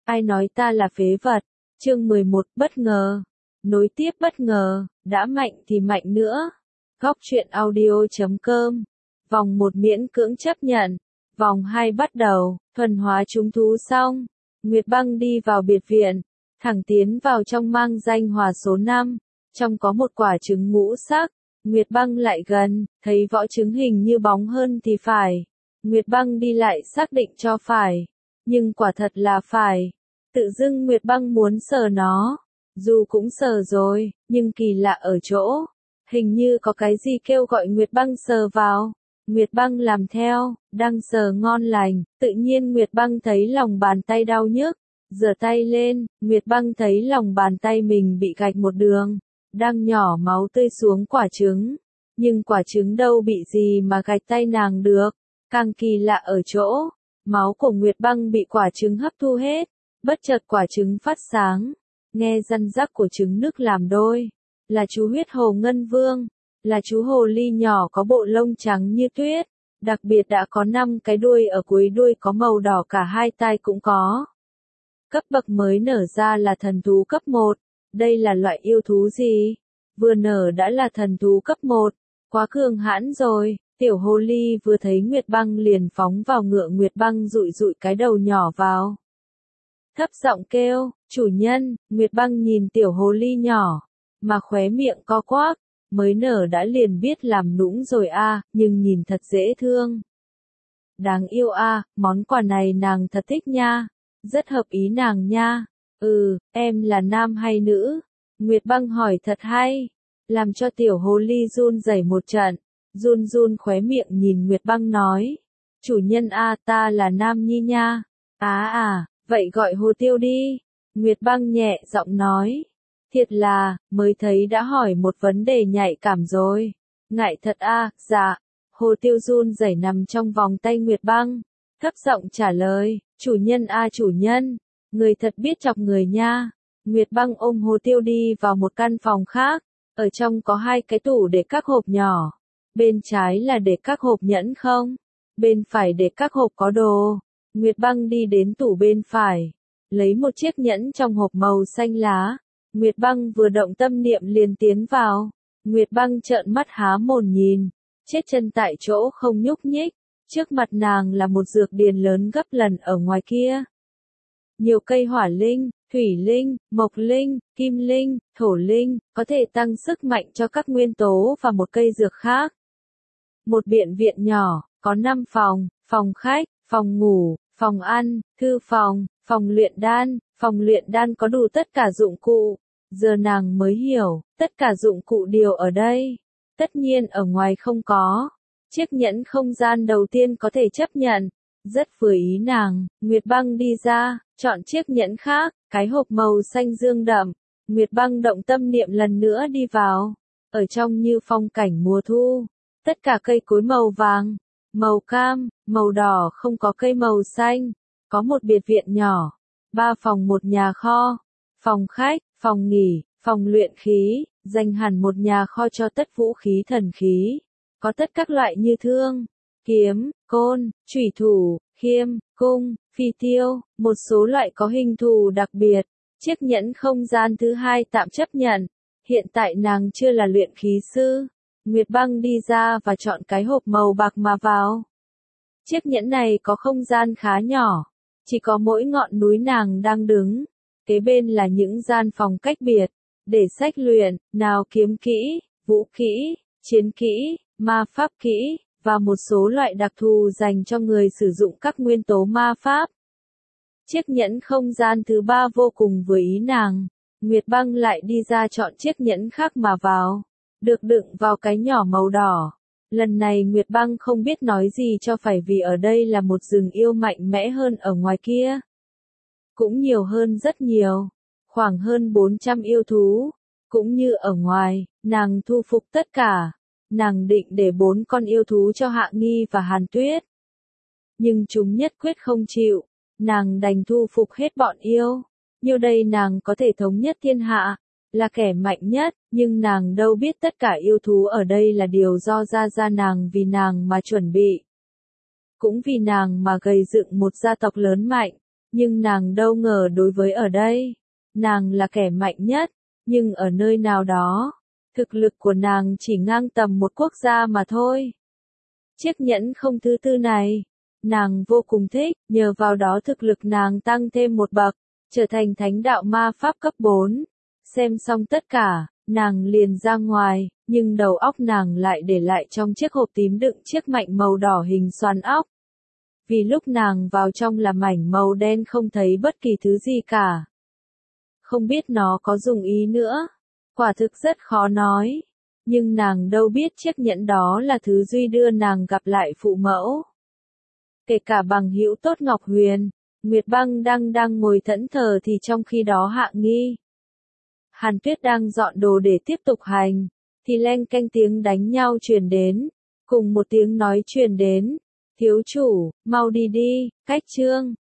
Ai nói ta là phế vật? Chương 11 bất ngờ. Nối tiếp bất ngờ, đã mạnh thì mạnh nữa. Góc truyện audio.com. Vòng 1 miễn cưỡng chấp nhận. Vòng 2 bắt đầu, thuần hóa trúng thú xong. Nguyệt Băng đi vào biệt viện, thẳng tiến vào trong mang danh hỏa số 5. Trong có một quả trứng ngũ sắc. Nguyệt Băng lại gần, thấy vỏ trứng hình như bóng hơn thì phải. Nguyệt Băng đi lại xác định cho phải. Nhưng quả thật là phải. Tự dưng Nguyệt Băng muốn sờ nó. Dù cũng sờ rồi, nhưng kỳ lạ ở chỗ. Hình như có cái gì kêu gọi Nguyệt Băng sờ vào. Nguyệt Băng làm theo, đang sờ ngon lành. Tự nhiên Nguyệt Băng thấy lòng bàn tay đau nhức. Giở tay lên, Nguyệt Băng thấy lòng bàn tay mình bị gạch một đường. Đang nhỏ máu tươi xuống quả trứng. Nhưng quả trứng đâu bị gì mà gạch tay nàng được. Càng kỳ lạ ở chỗ, máu của Nguyệt Băng bị quả trứng hấp thu hết. Bất chợt quả trứng phát sáng. Nghe răn rắc của trứng nức làm đôi. Là chú huyết hồ ngân vương. Là chú hồ ly nhỏ có bộ lông trắng như tuyết. Đặc biệt đã có 5 cái đuôi, ở cuối đuôi có màu đỏ, cả hai tai cũng có. Cấp bậc mới nở ra là thần thú cấp 1. Đây là loại yêu thú gì? Vừa nở đã là thần thú cấp 1. Quá cường hãn rồi. Tiểu hồ ly vừa thấy Nguyệt Băng liền phóng vào ngựa Nguyệt Băng, dụi dụi cái đầu nhỏ vào. Thấp giọng kêu, chủ nhân. Nguyệt Băng nhìn tiểu hồ ly nhỏ, mà khóe miệng co quắp. Mới nở đã liền biết làm nũng rồi a, nhưng nhìn thật dễ thương. Đáng yêu a, món quà này nàng thật thích nha. Rất hợp ý nàng nha. Em là nam hay nữ? Nguyệt Băng hỏi thật hay. Làm cho tiểu hồ ly run rẩy một trận. Run run khóe miệng nhìn Nguyệt Băng nói. Chủ nhân a, ta là nam nhi nha. Vậy gọi Hồ Tiêu đi. Nguyệt Băng nhẹ giọng nói. Thiệt là, mới thấy đã hỏi một vấn đề nhạy cảm rồi. Ngại thật a, dạ. Hồ Tiêu run rẩy nằm trong vòng tay Nguyệt Băng. Thấp giọng trả lời, chủ nhân a, chủ nhân. Người thật biết chọc người nha. Nguyệt Băng ôm Hồ Tiêu đi vào một căn phòng khác. Ở trong có 2 cái tủ để các hộp nhỏ. Bên trái là để các hộp nhẫn không. Bên phải để các hộp có đồ. Nguyệt Băng đi đến tủ bên phải. Lấy một chiếc nhẫn trong hộp màu xanh lá. Nguyệt Băng vừa động tâm niệm liền tiến vào. Nguyệt Băng trợn mắt há mồm nhìn. Chết chân tại chỗ không nhúc nhích. Trước mặt nàng là một dược điền lớn gấp lần ở ngoài kia. Nhiều cây hỏa linh, thủy linh, mộc linh, kim linh, thổ linh, có thể tăng sức mạnh cho các nguyên tố và một cây dược khác. Một biệt viện nhỏ, có 5 phòng, phòng khách, phòng ngủ, phòng ăn, thư phòng, phòng luyện đan. Phòng luyện đan có đủ tất cả dụng cụ. Giờ nàng mới hiểu, tất cả dụng cụ đều ở đây. Tất nhiên ở ngoài không có. Chiếc nhẫn không gian đầu tiên có thể chấp nhận. Rất vừa ý nàng, Nguyệt Băng đi ra, chọn chiếc nhẫn khác, cái hộp màu xanh dương đậm. Nguyệt Băng động tâm niệm lần nữa đi vào. Ở trong như phong cảnh mùa thu. Tất cả cây cối màu vàng, màu cam, màu đỏ, không có cây màu xanh. Có một biệt viện nhỏ. 3 phòng một nhà kho. Phòng khách, phòng nghỉ, phòng luyện khí. Dành hẳn một nhà kho cho tất vũ khí thần khí. Có tất các loại như thương, kiếm, côn, chủy thủ, khiêm, cung, phi tiêu. Một số loại có hình thù đặc biệt. Chiếc nhẫn không gian thứ 2 tạm chấp nhận. Hiện tại nàng chưa là luyện khí sư. Nguyệt Băng đi ra và chọn cái hộp màu bạc mà vào. Chiếc nhẫn này có không gian khá nhỏ. Chỉ có mỗi ngọn núi nàng đang đứng. Kế bên là những gian phòng cách biệt. Để sách luyện, nào kiếm kỹ, vũ kỹ, chiến kỹ, ma pháp kỹ, và một số loại đặc thù dành cho người sử dụng các nguyên tố ma pháp. Chiếc nhẫn không gian thứ 3 vô cùng vừa ý nàng. Nguyệt Băng lại đi ra chọn chiếc nhẫn khác mà vào. Được đựng vào cái nhỏ màu đỏ. Lần này Nguyệt Băng không biết nói gì cho phải, vì ở đây là một rừng yêu mạnh mẽ hơn ở ngoài kia. Cũng nhiều hơn rất nhiều. Khoảng hơn 400 yêu thú. Cũng như ở ngoài, nàng thu phục tất cả. Nàng định để 4 con yêu thú cho Hạ Nghi và Hàn Tuyết. Nhưng chúng nhất quyết không chịu. Nàng đành thu phục hết bọn yêu. Như đây nàng có thể thống nhất thiên hạ. Là kẻ mạnh nhất, nhưng nàng đâu biết tất cả yêu thú ở đây là điều do gia nàng vì nàng mà chuẩn bị. Cũng vì nàng mà gây dựng một gia tộc lớn mạnh. Nhưng nàng đâu ngờ đối với ở đây, nàng là kẻ mạnh nhất, nhưng ở nơi nào đó, thực lực của nàng chỉ ngang tầm một quốc gia mà thôi. Chiếc nhẫn không thứ tư này, nàng vô cùng thích, nhờ vào đó thực lực nàng tăng thêm một bậc, trở thành thánh đạo ma pháp cấp 4. Xem xong tất cả, nàng liền ra ngoài, nhưng đầu óc nàng lại để lại trong chiếc hộp tím đựng chiếc mảnh màu đỏ hình xoắn ốc. Vì lúc nàng vào trong là mảnh màu đen không thấy bất kỳ thứ gì cả. Không biết nó có dùng ý nữa. Quả thực rất khó nói. Nhưng nàng đâu biết chiếc nhẫn đó là thứ duy đưa nàng gặp lại phụ mẫu. Kể cả bằng hữu tốt Ngọc Huyền, Nguyệt Băng đang ngồi thẫn thờ thì trong khi đó Hạ Nghi, Hàn Tuyết đang dọn đồ để tiếp tục hành, thì leng keng tiếng đánh nhau truyền đến, cùng một tiếng nói truyền đến, thiếu chủ, mau đi đi, cách trương.